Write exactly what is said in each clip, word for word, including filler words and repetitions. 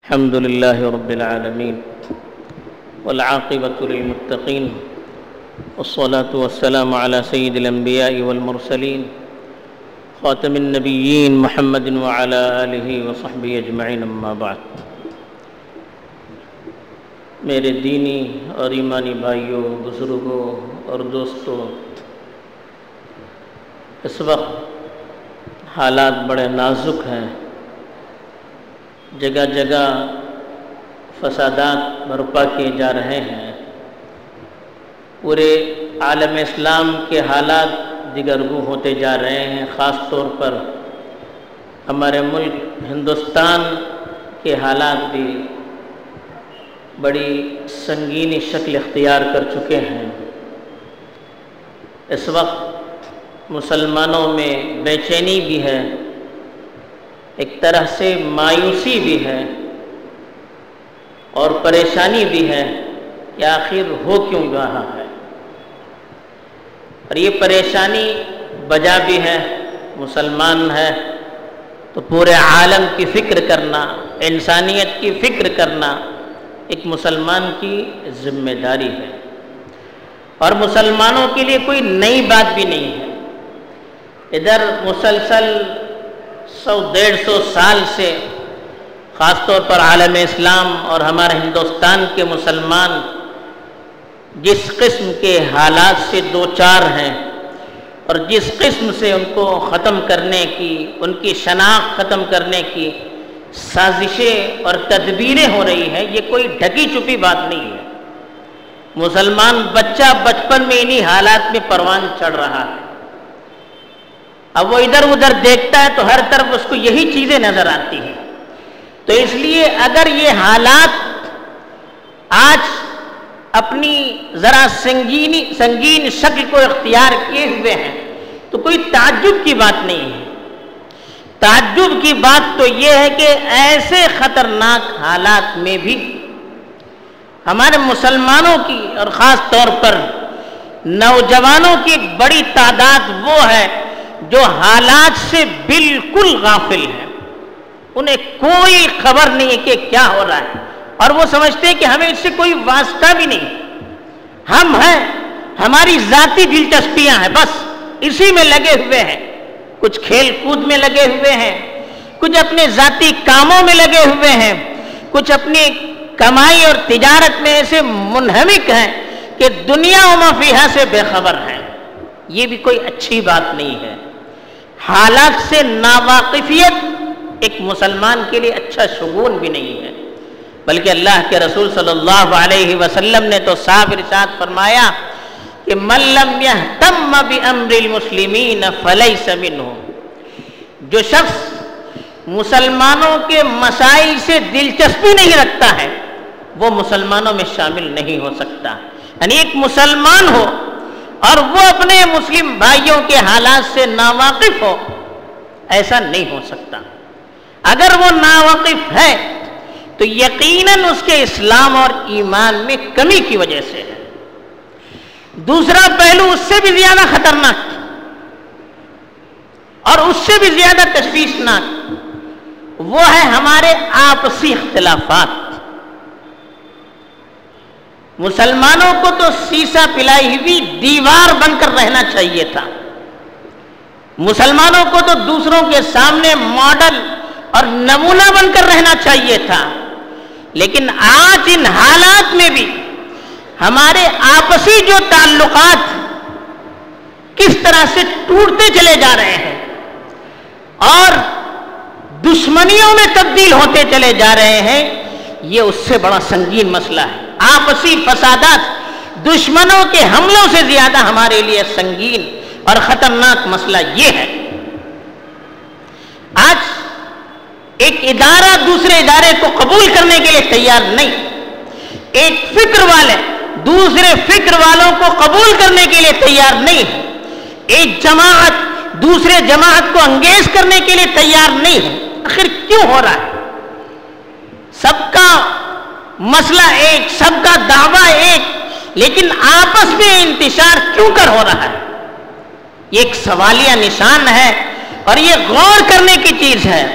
الحمد لله رب العالمين والعاقبة للمتقين والصلاة والسلام على سيد الأنبياء والمرسلين خاتم النبيين محمد وعلى آله وصحبه أجمعين اما بعد. میرے دینی اور ایمانی بھائیوں، بزرگوں اور دوستوں، اس وقت حالات بڑے نازک ہیں. جگہ جگہ فسادات برپا کیے جا رہے ہیں. پورے عالم اسلام کے حالات دگرگوں ہوتے جا رہے ہیں. خاص طور پر ہمارے ملک ہندوستان کے حالات بھی بڑی سنگینی شکل اختیار کر چکے ہیں. اس وقت مسلمانوں میں بے چینی بھی ہے، ایک طرح سے مایوسی بھی ہے اور پریشانی بھی ہے کہ آخر ہو کیوں رہا ہے. اور یہ پریشانی بجا بھی ہے. مسلمان ہے تو پورے عالم کی فکر کرنا، انسانیت کی فکر کرنا ایک مسلمان کی ذمہ داری ہے. اور مسلمانوں کے لیے کوئی نئی بات بھی نہیں ہے. ادھر مسلسل سو ڈیڑھ سو سال سے خاص طور پر عالم اسلام اور ہمارے ہندوستان کے مسلمان جس قسم کے حالات سے دو چار ہیں اور جس قسم سے ان کو ختم کرنے کی، ان کی شناخت ختم کرنے کی سازشیں اور تدبیریں ہو رہی ہیں، یہ کوئی ڈھکی چھپی بات نہیں ہے. مسلمان بچہ بچپن میں انہی حالات میں پروان چڑھ رہا ہے. اب وہ ادھر ادھر دیکھتا ہے تو ہر طرف اس کو یہی چیزیں نظر آتی ہیں. تو اس لیے اگر یہ حالات آج اپنی ذرا سنگینی سنگین شکل کو اختیار کیے ہوئے ہیں تو کوئی تعجب کی بات نہیں ہے. تعجب کی بات تو یہ ہے کہ ایسے خطرناک حالات میں بھی ہمارے مسلمانوں کی اور خاص طور پر نوجوانوں کی ایک بڑی تعداد وہ ہے جو حالات سے بالکل غافل ہیں. انہیں کوئی خبر نہیں ہے کہ کیا ہو رہا ہے اور وہ سمجھتے ہیں کہ ہمیں اس سے کوئی واسطہ بھی نہیں. ہم ہیں، ہماری ذاتی دلچسپیاں ہیں، بس اسی میں لگے ہوئے ہیں. کچھ کھیل کود میں لگے ہوئے ہیں، کچھ اپنے ذاتی کاموں میں لگے ہوئے ہیں، کچھ اپنی کمائی اور تجارت میں ایسے منہمک ہیں کہ دنیا و ما فیہا سے بے خبر ہیں. یہ بھی کوئی اچھی بات نہیں ہے. حالات سے ناواقفیت ایک مسلمان کے لیے اچھا شگون بھی نہیں ہے. بلکہ اللہ کے رسول صلی اللہ علیہ وسلم نے تو صاف ارشاد فرمایا کہ من لم یہتم بامر المسلمین فلیس منہم. جو شخص مسلمانوں کے مسائل سے دلچسپی نہیں رکھتا ہے وہ مسلمانوں میں شامل نہیں ہو سکتا. یعنی ایک مسلمان ہو اور وہ اپنے مسلم بھائیوں کے حالات سے ناواقف ہو، ایسا نہیں ہو سکتا. اگر وہ ناواقف ہے تو یقیناً اس کے اسلام اور ایمان میں کمی کی وجہ سے ہے. دوسرا پہلو اس سے بھی زیادہ خطرناک اور اس سے بھی زیادہ تشویشناک وہ ہے ہمارے آپسی اختلافات. مسلمانوں کو تو سیسا پلائی ہوئی دیوار بن کر رہنا چاہیے تھا. مسلمانوں کو تو دوسروں کے سامنے ماڈل اور نمونہ بن کر رہنا چاہیے تھا. لیکن آج ان حالات میں بھی ہمارے آپسی جو تعلقات کس طرح سے ٹوٹتے چلے جا رہے ہیں اور دشمنیوں میں تبدیل ہوتے چلے جا رہے ہیں، یہ اس سے بڑا سنگین مسئلہ ہے. آپسی فسادات دشمنوں کے حملوں سے زیادہ ہمارے لیے سنگین اور خطرناک مسئلہ یہ ہے. آج ایک ادارہ دوسرے ادارے کو قبول کرنے کے لیے تیار نہیں. ایک فکر والے دوسرے فکر والوں کو قبول کرنے کے لیے تیار نہیں ہے. ایک جماعت دوسرے جماعت کو انگیز کرنے کے لیے تیار نہیں ہے. آخر کیوں ہو رہا ہے؟ سب کا مسئلہ ایک، سب کا دعویٰ ایک، لیکن آپس میں انتشار کیوں کر ہو رہا ہے؟ یہ ایک سوالیہ نشان ہے اور یہ غور کرنے کی چیز ہے.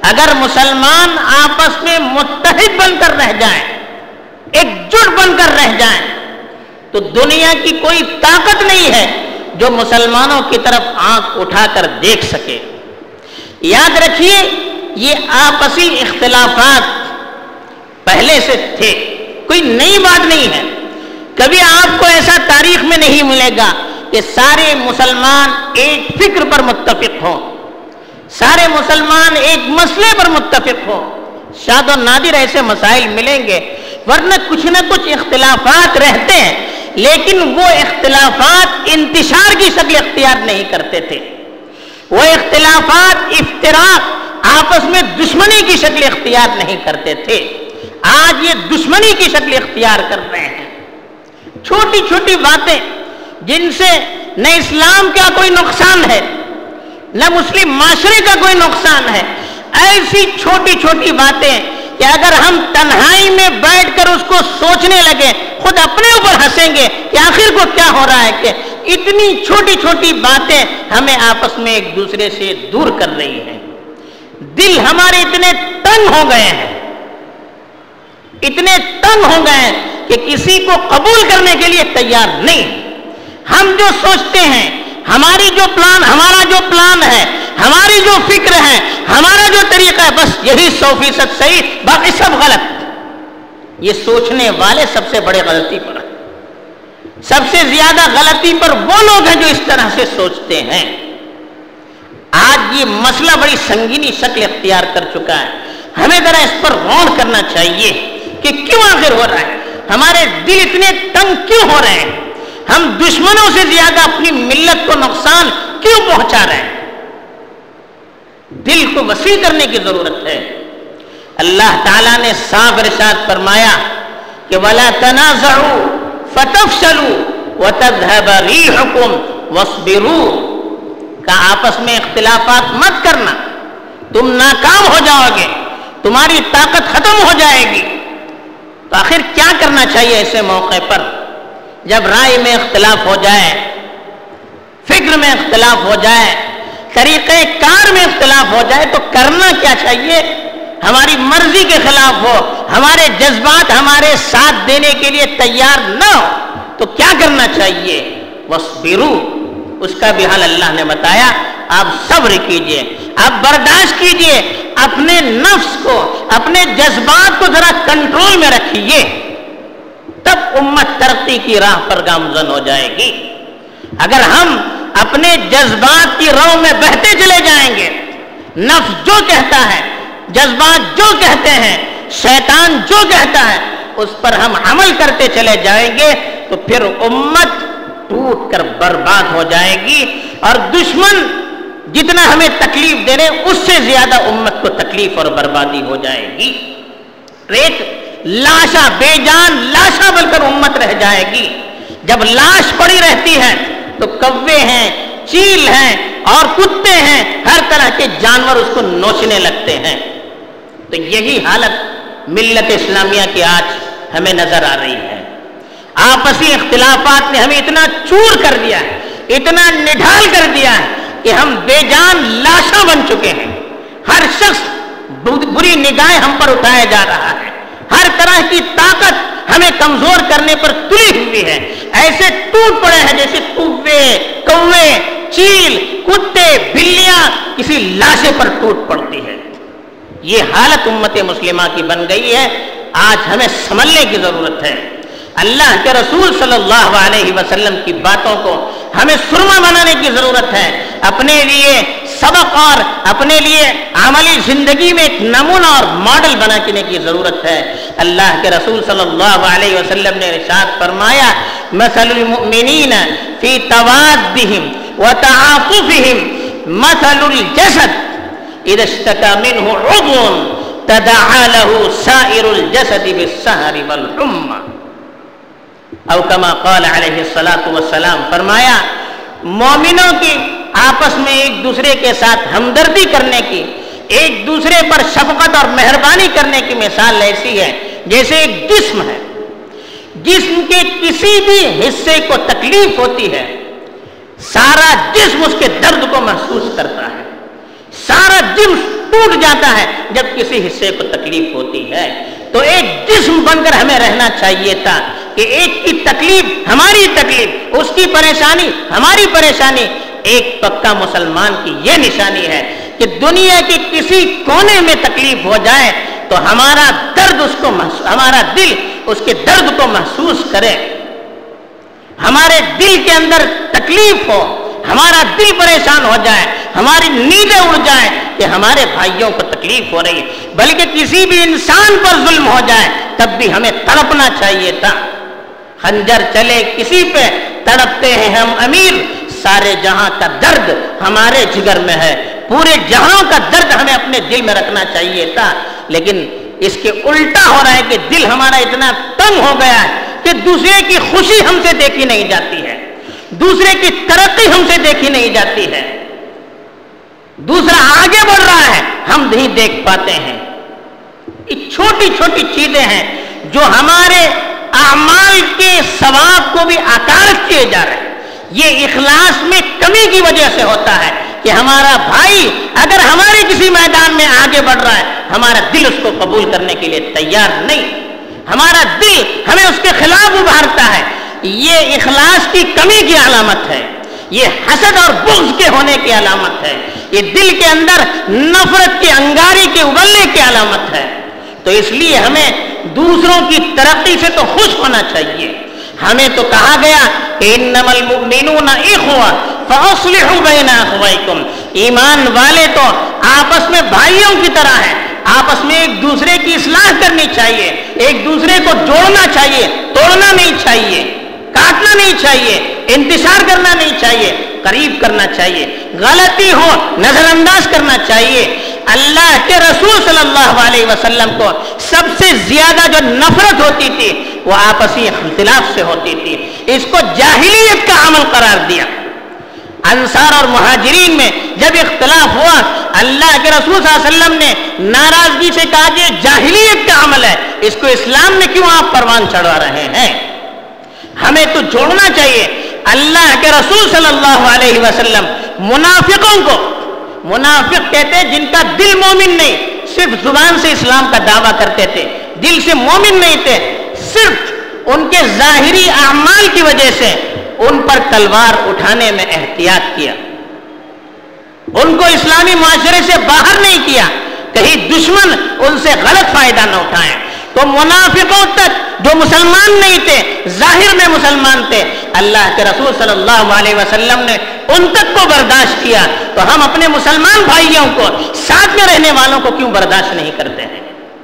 اگر مسلمان آپس میں متحد بن کر رہ جائیں، ایک جٹ بن کر رہ جائیں، تو دنیا کی کوئی طاقت نہیں ہے جو مسلمانوں کی طرف آنکھ اٹھا کر دیکھ سکے۔ یاد رکھیے، یہ آپسی اختلافات پہلے سے تھے، کوئی نئی بات نہیں ہے۔ کبھی آپ کو ایسا تاریخ میں نہیں ملے گا کہ سارے مسلمان ایک فکر پر متفق ہوں، سارے مسلمان ایک مسئلے پر متفق ہوں۔ شاید و نادر ایسے مسائل ملیں گے، ورنہ کچھ نہ کچھ اختلافات رہتے ہیں، لیکن وہ اختلافات انتشار کی شکل اختیار نہیں کرتے تھے، وہ اختلافات افتراق، آپس میں دشمنی کی شکل اختیار نہیں کرتے تھے۔ آج یہ دشمنی کی شکل اختیار کر رہے ہیں، چھوٹی چھوٹی باتیں جن سے نہ اسلام کا کوئی نقصان ہے، نہ مسلم معاشرے کا کوئی نقصان ہے، ایسی چھوٹی چھوٹی باتیں کہ اگر ہم تنہائی میں بیٹھ کر اس کو سوچنے لگے خود اپنے اوپر ہنسیں گے کہ آخر کو کیا ہو رہا ہے، کہ اتنی چھوٹی چھوٹی باتیں ہمیں آپس میں ایک دوسرے سے دور کر رہی ہیں۔ دل ہمارے اتنے تنگ ہو گئے ہیں، اتنے تنگ ہو گئے ہیں کہ کسی کو قبول کرنے کے لیے تیار نہیں۔ ہم جو سوچتے ہیں، ہماری جو پلان ہمارا جو پلان ہے، ہماری جو فکر ہے، ہمارا جو طریقہ ہے، بس یہی سو فیصد صحیح، باقی سب غلط۔ یہ سوچنے والے سب سے بڑے غلطی پر ہیں، سب سے زیادہ غلطی پر وہ لوگ ہیں جو اس طرح سے سوچتے ہیں۔ آج یہ مسئلہ بڑی سنگینی شکل اختیار کر چکا ہے، ہمیں ذرا اس پر غور کرنا چاہیے کہ کیوں آخر ہو رہا ہے، ہمارے دل اتنے تنگ کیوں ہو رہے ہیں، ہم دشمنوں سے زیادہ اپنی ملت کو نقصان کیوں پہنچا رہے ہیں۔ دل کو وسیع کرنے کی ضرورت ہے۔ اللہ تعالیٰ نے صاف ارشاد فرمایا کہ وَلَا تَنَازَعُوا فَتَفْشَلُوا وَتَذْهَبَ رِيحُكُمْ وَاصْبِرُوا، کہ آپس میں اختلافات مت کرنا، تم ناکام ہو جاؤ گے، تمہاری طاقت ختم ہو جائے گی۔ تو آخر کیا کرنا چاہیے ایسے موقع پر جب رائے میں اختلاف ہو جائے، فکر میں اختلاف ہو جائے، طریقہ کار میں اختلاف ہو جائے، تو کرنا کیا چاہیے؟ ہماری مرضی کے خلاف ہو، ہمارے جذبات ہمارے ساتھ دینے کے لیے تیار نہ ہو، تو کیا کرنا چاہیے؟ وَاصْبِرُوا، اس کا بھی حال اللہ نے بتایا، آپ صبر کیجئے، آپ برداشت کیجئے، اپنے نفس کو، اپنے جذبات کو ذرا کنٹرول میں رکھیے، تب امت ترقی کی راہ پر گامزن ہو جائے گی۔ اگر ہم اپنے جذبات کی راہ میں بہتے چلے جائیں گے، نفس جو کہتا ہے، جذبات جو کہتے ہیں، شیطان جو کہتا ہے، اس پر ہم عمل کرتے چلے جائیں گے، تو پھر امت ٹوٹ کر برباد ہو جائے گی، اور دشمن جتنا ہمیں تکلیف دے رہے اس سے زیادہ امت کو تکلیف اور بربادی ہو جائے گی۔ ایک لاشا، بے جان لاشا بن کر امت رہ جائے گی۔ جب لاش پڑی رہتی ہے تو کوے ہیں، چیل ہیں اور کتے ہیں، ہر طرح کے جانور اس کو نوچنے لگتے ہیں۔ تو یہی حالت ملت اسلامیہ کی آج ہمیں نظر آ رہی ہے۔ آپسی اختلافات نے ہمیں اتنا چور کر دیا ہے، اتنا نڈھال کر دیا ہے کہ ہم بے جان لاشاں بن چکے ہیں۔ ہر شخص بری نگاہیں ہم پر اٹھایا جا رہا ہے، ہر طرح کی طاقت ہمیں کمزور کرنے پر تلی ہوئی ہے، ایسے ٹوٹ پڑے ہیں جیسے کوے، کوے، چیل، کتے، بلیاں کسی لاشے پر ٹوٹ پڑتی ہے۔ یہ حالت امت مسلمہ کی بن گئی ہے، آج ہمیں سنبھلنے کی ضرورت ہے۔ اللہ کے رسول صلی اللہ علیہ وسلم کی باتوں کو ہمیں سرما بنانے کی ضرورت ہے، اپنے لیے سبق اور اپنے لیے عملی زندگی میں ایک نمونہ اور ماڈل بنانے کی ضرورت ہے۔ اللہ کے رسول صلی اللہ علیہ وسلم نے ارشاد فرمایا، مثل المؤمنین فی توادہم وتعاطفہم مثل الجسد اذا اشتکى منہ عضو تداعى له سائر الجسد بالسہر والحمى، او کما قال علیہ الصلاۃ والسلام، فرمایا مومنوں کی آپس میں ایک دوسرے کے ساتھ ہمدردی کرنے کی، ایک دوسرے پر شفقت اور مہربانی کرنے کی مثال ایسی ہے جیسے ایک جسم ہے، جسم کے کسی بھی حصے کو تکلیف ہوتی ہے، سارا جسم اس کے درد کو محسوس کرتا ہے، سارا جسم ٹوٹ جاتا ہے جب کسی حصے کو تکلیف ہوتی ہے. تو ایک جسم بن کر ہمیں رہنا چاہیے تھا کہ ایک کی تکلیف ہماری تکلیف, اس کی پریشانی ہماری پریشانی. ایک پکا مسلمان کی یہ نشانی ہے کہ دنیا کے کسی کونے میں تکلیف ہو جائے تو ہمارا درد اس کو ہمارا دل اس کے درد کو محسوس کرے, ہمارے دل کے اندر تکلیف ہو, ہمارا دل پریشان ہو جائے, ہماری نیندیں اڑ جائیں کہ ہمارے بھائیوں کو تکلیف ہو رہی ہے, بلکہ کسی بھی انسان پر ظلم ہو جائے تب بھی ہمیں تڑپنا چاہیے تھا. خنجر چلے کسی پہ تڑپتے ہیں ہم امیر, سارے جہاں کا درد ہمارے جگر میں ہے, پورے جہاں کا درد ہمیں اپنے دل میں رکھنا چاہیے تھا. لیکن اس کے الٹا ہو رہا ہے کہ دل ہمارا اتنا تنگ ہو گیا ہے کہ دوسرے کی خوشی ہم سے دیکھی نہیں جاتی ہے, دوسرے کی ترقی ہم سے دیکھی نہیں جاتی ہے, دوسرا آگے بڑھ رہا ہے ہم نہیں دیکھ پاتے ہیں. یہ چھوٹی چھوٹی چیزیں ہیں جو ہمارے اعمال کے ثواب کو بھی اکارت کیے جا رہے ہیں. یہ اخلاص میں کمی کی وجہ سے ہوتا ہے کہ ہمارا بھائی اگر ہمارے کسی میدان میں آگے بڑھ رہا ہے, ہمارا دل اس کو قبول کرنے کے لیے تیار نہیں, ہمارا دل ہمیں اس کے خلاف ابھارتا ہے. یہ اخلاص کی کمی کی علامت ہے, یہ حسد اور بغض کے ہونے کی علامت ہے, یہ دل کے اندر نفرت کے انگاری کے ابلنے کی علامت ہے. تو اس لیے ہمیں دوسروں کی ترقی سے تو خوش ہونا چاہیے. ہمیں تو کہا گیا کہ انما المؤمنون اخوہ فاصلحوا بین اخویکم, ایمان والے تو آپس میں بھائیوں کی طرح ہیں, آپس میں ایک دوسرے کی اصلاح کرنی چاہیے, ایک دوسرے کو جوڑنا چاہیے, توڑنا نہیں چاہیے, کاٹنا نہیں چاہیے, انتشار کرنا نہیں چاہیے, قریب کرنا چاہیے, غلطی ہو نظر انداز کرنا چاہیے. اللہ کے رسول صلی اللہ علیہ وسلم کو سب سے زیادہ جو نفرت ہوتی تھی وہ آپسی اختلاف سے ہوتی تھی, اس کو جاہلیت کا عمل قرار دیا. انصار اور مہاجرین میں جب اختلاف ہوا, اللہ کے رسول صلی اللہ علیہ وسلم نے ناراضگی سے کہا کہ جاہلیت کا عمل ہے, اس کو اسلام میں کیوں آپ پروان چڑھا رہے ہیں, ہمیں تو جوڑنا چاہیے. اللہ کے رسول صلی اللہ علیہ وسلم منافقوں کو, منافق کہتے ہیں جن کا دل مومن نہیں, صرف زبان سے اسلام کا دعویٰ کرتے تھے, دل سے مومن نہیں تھے, صرف ان کے ظاہری اعمال کی وجہ سے ان پر تلوار اٹھانے میں احتیاط کیا, ان کو اسلامی معاشرے سے باہر نہیں کیا, کہیں دشمن ان سے غلط فائدہ نہ اٹھائیں. تو منافقوں تک جو مسلمان نہیں تھے, ظاہر میں مسلمان تھے, اللہ کے رسول صلی اللہ علیہ وسلم نے ان تک کو برداشت کیا, تو ہم اپنے مسلمان بھائیوں کو, ساتھ میں رہنے والوں کو کیوں برداشت نہیں کرتے ہیں؟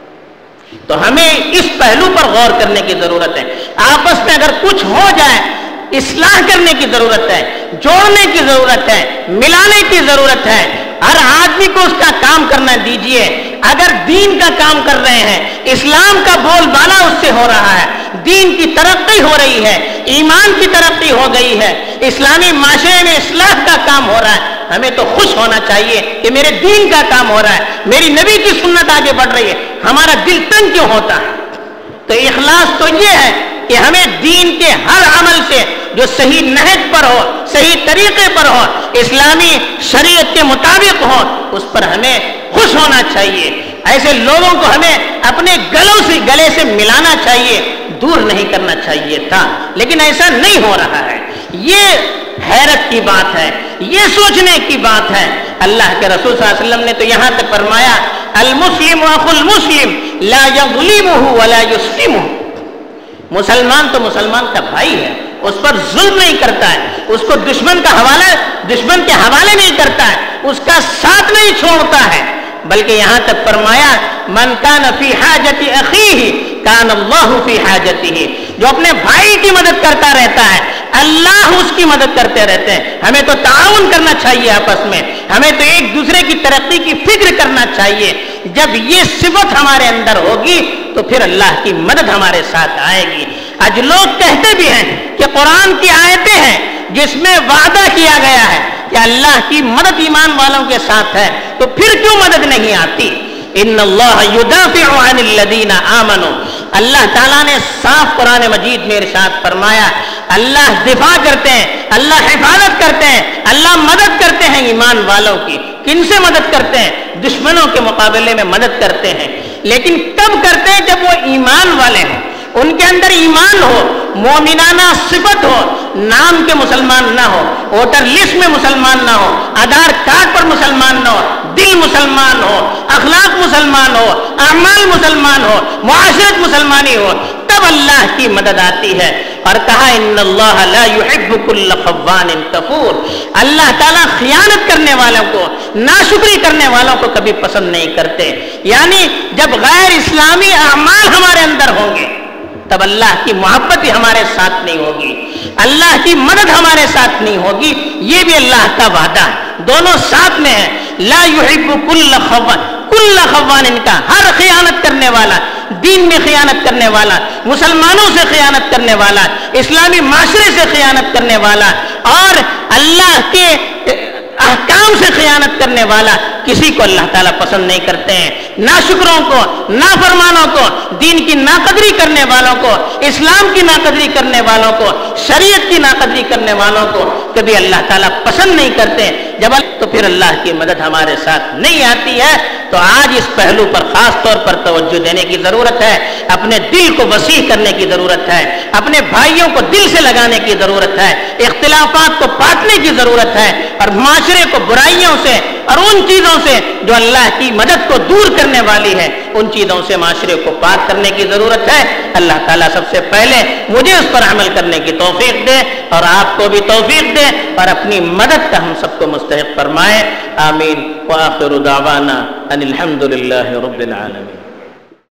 تو ہمیں اس پہلو پر غور کرنے کی ضرورت ہے. آپس میں اگر کچھ ہو جائے اصلاح کرنے کی ضرورت ہے, جوڑنے کی ضرورت ہے, ملانے کی ضرورت ہے. ہر آدمی کو اس کا کام کرنا دیجئے. اگر دین کا کام کر رہے ہیں, اسلام کا بول بالا اس سے ہو رہا ہے, دین کی ترقی ہو رہی ہے, ایمان کی ترقی ہو گئی ہے, اسلامی معاشرے میں اصلاح کا کام ہو رہا ہے, ہمیں تو خوش ہونا چاہیے کہ میرے دین کا کام ہو رہا ہے, میری نبی کی سنت آگے بڑھ رہی ہے. ہمارا دل تنگ کیوں ہوتا ہے؟ تو اخلاص تو یہ ہے کہ ہمیں دین کے ہر عمل سے جو صحیح نہج پر ہو, صحیح طریقے پر ہو, اسلامی شریعت کے مطابق ہو, اس پر ہمیں خوش ہونا چاہیے. ایسے لوگوں کو ہمیں اپنے گلوں سے گلے سے ملانا چاہیے, دور نہیں کرنا چاہیے تھا, لیکن ایسا نہیں ہو رہا ہے. یہ حیرت کی بات ہے, یہ سوچنے کی بات ہے. اللہ کے رسول صلی اللہ علیہ وسلم نے تو یہاں تک فرمایا, المسلم اخو المسلم لا یظلمہ ولا یسلمہ, مسلمان تو مسلمان کا بھائی ہے, اس پر ظلم نہیں کرتا ہے, اس کو دشمن کا حوالہ دشمن کے حوالے نہیں کرتا ہے, اس کا ساتھ نہیں چھوڑتا ہے. بلکہ یہاں تک فرمایا, من کان فی حاجت اخیہ کان اللہ فی حاجتہ, جو اپنے بھائی کی مدد کرتا رہتا ہے اللہ اس کی مدد کرتے رہتے ہیں. ہمیں تو تعاون کرنا چاہیے آپس میں, ہمیں تو ایک دوسرے کی ترقی کی فکر کرنا چاہیے. جب یہ صفت ہمارے اندر ہوگی تو پھر اللہ کی مدد ہمارے ساتھ آئے گی. آج لوگ کہتے بھی ہیں کہ قرآن کی آیتیں ہیں جس میں وعدہ کیا گیا ہے کہ اللہ کی مدد ایمان والوں کے ساتھ ہے, تو پھر کیوں مدد نہیں آتی؟ ان اللہ یدافع عن الذین آمنوا, اللہ تعالیٰ نے صاف قرآن مجید میں ارشاد فرمایا, اللہ دفاع کرتے ہیں، اللہ حفاظت کرتے ہیں، اللہ مدد کرتے ہیں ایمان والوں کی۔ کن سے مدد کرتے ہیں؟ دشمنوں کے مقابلے میں مدد کرتے ہیں، لیکن کب کرتے ہیں؟ جب وہ ایمان والے ہوں، ان کے اندر ایمان ہو، مومنانہ صفت ہو، نام کے مسلمان نہ ہو، ووٹر لسٹ میں مسلمان نہ ہو، آدھار کارڈ پر مسلمان نہ ہو، دل مسلمان ہو، اخلاق مسلمان ہو، اعمال مسلمان ہو، معاشرت مسلمانی ہو، تب اللہ کی مدد آتی ہے۔ اور کہا ان اللہ لا يحب كل خوان کفور، اللہ تعالیٰ خیانت کرنے والوں کو، ناشکری کرنے والوں کو کبھی پسند نہیں کرتے۔ یعنی جب غیر اسلامی اعمال ہمارے اندر ہوں گے تب اللہ کی محبت بھی ہمارے ساتھ نہیں ہوگی، اللہ کی مدد ہمارے ساتھ نہیں ہوگی۔ یہ بھی اللہ کا وعدہ ہے، دونوں ساتھ میں ہیں۔ لا يحب كل خوان، کل خوان، ان کا ہر خیانت کرنے والا، دین میں خیانت کرنے والا، مسلمانوں سے خیانت کرنے والا، اسلامی معاشرے سے خیانت کرنے والا، اور اللہ کے احکام سے خیانت کرنے والا، کسی کو اللہ تعالیٰ پسند نہیں کرتے ہیں۔ ناشکروں کو، نافرمانوں کو، دین کی ناقدری کرنے والوں کو، اسلام کی ناقدری کرنے والوں کو، شریعت کی ناقدری کرنے والوں کو کبھی اللہ تعالیٰ پسند نہیں کرتے۔ جب تو پھر اللہ کی مدد ہمارے ساتھ نہیں آتی ہے۔ تو آج اس پہلو پر خاص طور پر توجہ دینے کی ضرورت ہے، اپنے دل کو وسیع کرنے کی ضرورت ہے، اپنے بھائیوں کو دل سے لگانے کی ضرورت ہے، اختلافات کو پاٹنے کی ضرورت ہے، اور معاشرے کو برائیوں سے اور ان چیزوں سے جو اللہ کی مدد کو دور کرنے والی ہے، ان چیزوں سے معاشرے کو پاک کرنے کی ضرورت ہے۔ اللہ تعالیٰ سب سے پہلے مجھے اس پر عمل کرنے کی توفیق دے، اور آپ کو بھی توفیق دے، اور اپنی مدد کا ہم سب کو مستحق فرمائے۔ آمین۔ وآخر دعوانا ان الحمد للہ رب العالمین۔